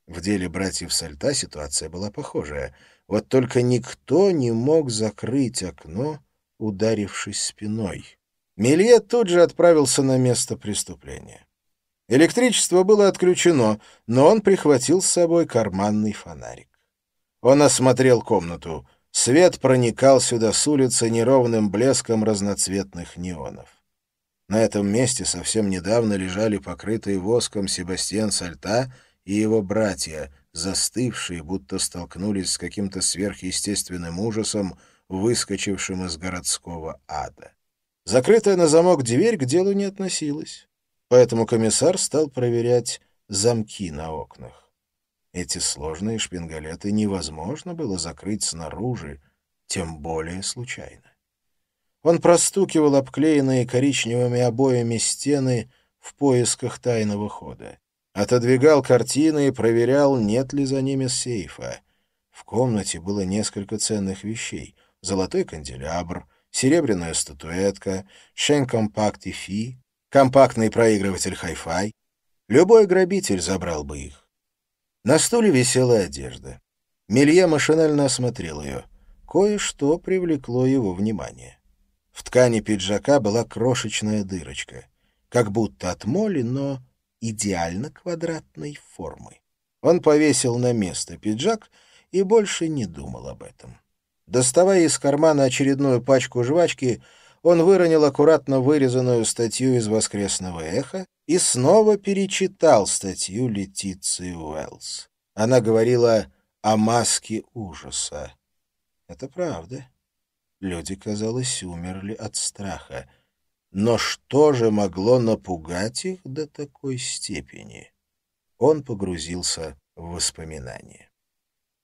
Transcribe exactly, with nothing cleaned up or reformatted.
В деле братьев Сальта ситуация была похожая. Вот только никто не мог закрыть окно, ударившись спиной. Мелье тут же отправился на место преступления. Электричество было отключено, но он прихватил с собой карманный фонарик. Он осмотрел комнату. Свет проникал сюда с улицы неровным блеском разноцветных неонов. На этом месте совсем недавно лежали покрытые воском Себастьян Сальта и его братья, застывшие, будто столкнулись с каким-то сверхъестественным ужасом, выскочившим из городского ада. Закрытая на замок дверь к делу не относилась, поэтому комиссар стал проверять замки на окнах. Эти сложные шпингалеты невозможно было закрыть снаружи, тем более случайно. Он простукивал обклеенные коричневыми обоями стены в поисках тайного хода. Отодвигал картины и проверял, нет ли за ними сейфа. В комнате было несколько ценных вещей. Золотой канделябр, серебряная статуэтка, шен-компакт-и-фи, компактный проигрыватель хай-фай. Любой грабитель забрал бы их. На стуле висела одежда. Мелье машинально осмотрел ее. Кое-что привлекло его внимание. В ткани пиджака была крошечная дырочка, как будто от моли, но идеально квадратной формы. Он повесил на место пиджак и больше не думал об этом. Доставая из кармана очередную пачку жвачки, он выронил аккуратно вырезанную статью из «Воскресного эха» и снова перечитал статью Летиции Уэллс. Она говорила о маске ужаса. Это правда. Люди, казалось, умерли от страха. Но что же могло напугать их до такой степени? Он погрузился в воспоминания.